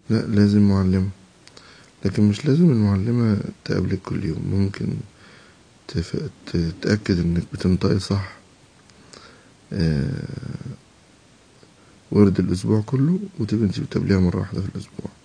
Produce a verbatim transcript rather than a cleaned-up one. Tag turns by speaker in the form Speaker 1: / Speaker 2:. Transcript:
Speaker 1: لا لازم معلمة، لكن مش لازم المعلمة تقابلك كل يوم. ممكن تف... تتأكد انك بتنطقي صح ورد الاسبوع كله، وتبقى انتي بتقابليها مرة واحدة في الاسبوع.